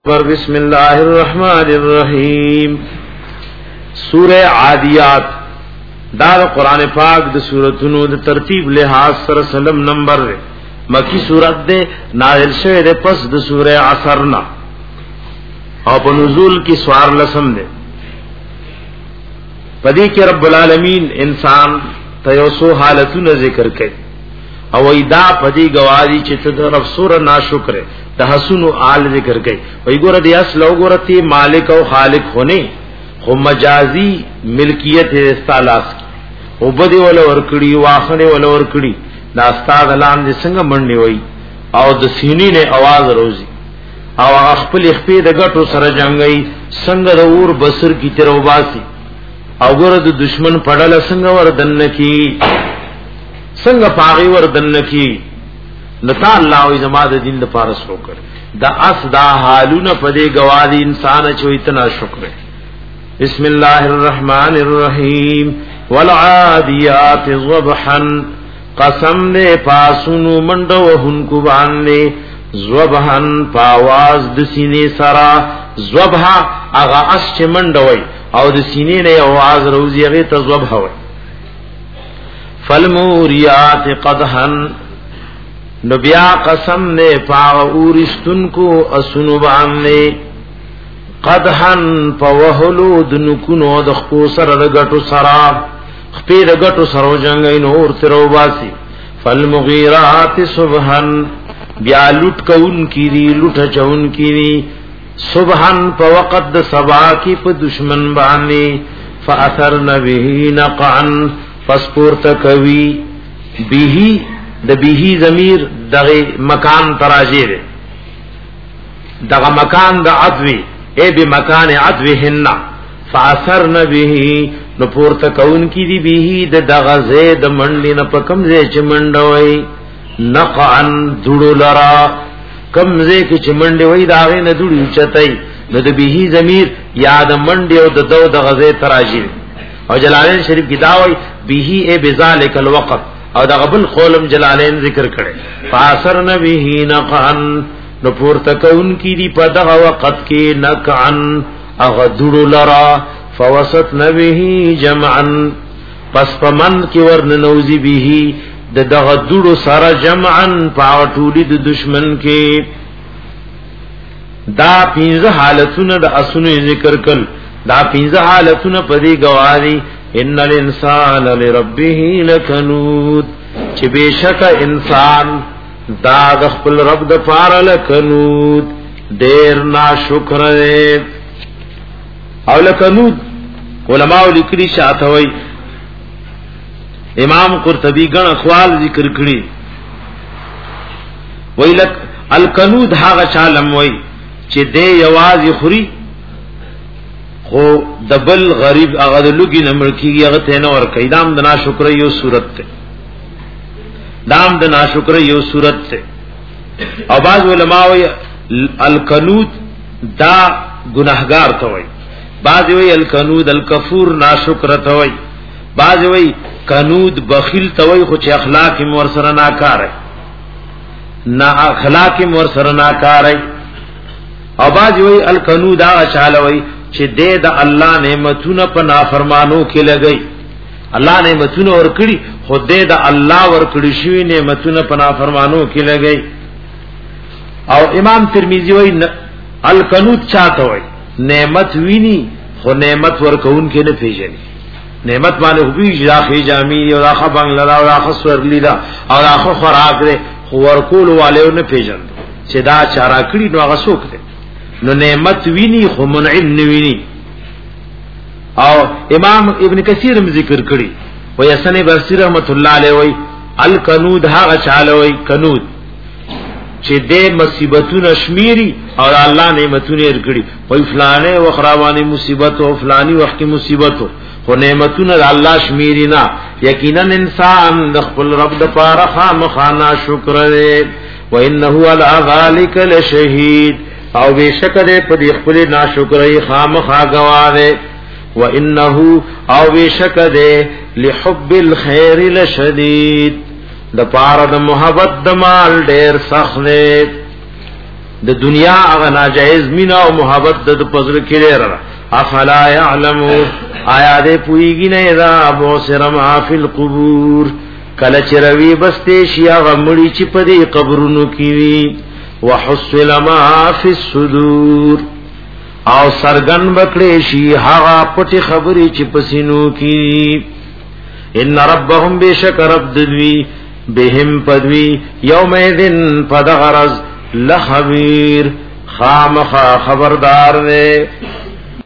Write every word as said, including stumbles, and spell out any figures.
بسم اللہ الرحمن الرحیم سورہ عادیات دا قرآن پاک د سورتونو د ترتیب لحاظ سره سلم نمبر دے مکی سورت دے نازل شوه دے پس د سورہ عصرنا او په نزول کی سوار لسم دے پدې کې رب العالمین انسان ته یو سو حالتونه ذکر کړي او ایدا پدې گواہی چې ته د رب سور ناشکر د حسنو آل ذکر کئی وی گورا دی اصل او گورا تی مالک او خالق ہونے خو مجازی ملکیت استعلاس کی او بدی والا ورکڑی واخنے والا ورکڑی دا استاد علام دی سنگا مننی وی او د سینی نے آواز روزی او اخپل اخپی دا گٹو سر جنگئی سنگا دا اور بسر کی تیرو باسی او گورا دا دشمن پڑل سنگا وردن کی سنگا پاغی وردن کی نتا اللہ وی زمان دا دین دا پارس روکر دا اس دا حالون پدے گوادی انسان چو اتنا شکر بسم اللہ الرحمن الرحیم والعادیات ضبحا قسم دے پاسونو منڈو ہنکو باندے ضبحا پاواز دسینے سرا ضبحا اغا اس چے منڈوئی او دسینے نے آواز روزی اغیتا ضبحوئی فالموریات قدحا نو بیا قسم نے پاغ اورستن کو اسنو باندے قدحن پوہلو دنکنو دخپو سر رگٹو سراب خپی رگٹو سرو جنگین اور ترو باسی فالمغیرات صبحن بیا لٹ کون کی دی لٹ چون کی دی صبحن پا وقت سبا کی پا دشمن باندے فاثرن بیہی نقعن فسپورت کوی بیہی د بیہی ضمیر دغه مکان تراجی دے دغه مکان د عدوی اے بی مکان عدوهن فاثرن بیہی نو پورته کون کی دی بیہی د دغه زید منډی نه پکم زی چمنډوي نقعن دړو لرا کم زی کی چمنډي وای داغه نه دړو چتای نو د بیہی ضمیر یاد منډی او د دو دغه زی تراجی او جلالین شریف کی داوی بیہی اے بذالک الوقت او دا قبل خولم جلالین ذکر کرے فاثر نبیہی نقعن نپور تکون کی دی پا دغا وقت کی نقعن اغدڑو لرا فوسط نبیہی جمعن پس پا من کی ورن نوزی بیہی دا دغدڑو سر جمعن پاوٹولی دا دشمن کی دا پینز حالتون دا اسنو ذکر کل دا پینز حالتون پا دی گواری ان الانسان لربه لکنود چې بشک انسان دا د خپل رب د پاره لکنود ډیر ناشکر دی او لکنود علماء لیکلي شاته وای امام قرطبی غن اقوال ذکر کړي وای لک الکنود هغه چالم وای چې دې یواز خوري خو دبل غریب هغه د لوګي نمبر کیږي هغه ته نه ور کیدام د ناشکر یو صورت ته دام د ناشکر یو صورت ته او باز علماء وی الکنود دا گناهګار ته وای باز وی الکنود الکفور ناشکر ته وای باز وی کنود بخیل ته وای خو چې اخلاق مور سره ناکار نه اخلاق مور سره ناکار او باز وی الکنود هغه چاله وای چې دې د الله نعمتونه په نافرمانو کې لګي الله نعمتونه ورکړي خو دې د الله ورکړي شوی نعمتونه په نافرمانو کې لګي او امام ترمذی وایي القنوت چاته وایي نعمت ویني خو نعمت ورکون کې نه پیژني نعمت باندې خو به ځاخي جامي او راخه بنگلا او راخه سورلی دا او راخه خوراک دې خو ورکول والے نه پیژن چې دا چارا کړی نو هغه څوک دی نو نعمت ویني خو منعم نویني او امام ابن کثیر ذکر کړي وای حسن بصری رحمت الله علیه وای الکنود هغه چاله وای کنود چې دې مصیبتونه شمیري او الله نعمتونه ورکړي وای فلانه وخراوانی مصیبت او فلانی وخت مصیبت خو نعمتونه الله شمیري نه یقینا انسان د خپل رب د پاره خامخانا شکر دې و انه علی ذلک لشهید او بیشک دے پدی خپل ناشکری خامخا گواہ و انه او بیشک دے لحب الخير لشدید د پاره د محبت د مال ډیر سخت دی د دنیا هغه ناجایز مینا او محبت د پزړه کې لري افلا يعلم آیا دې پویږي نه دا بوسر ما فی القبور کله چروي بسته شي هغه مړی چې په دې قبرونو کې وي وحصل ما فی الصدور او سرګن بکړې شي هغه پټي خبرې چې پسینو کې ان ربهم بشک رب دوی بهم پدوی یومئذن فدغرز لخبیر خامخ خبردار دے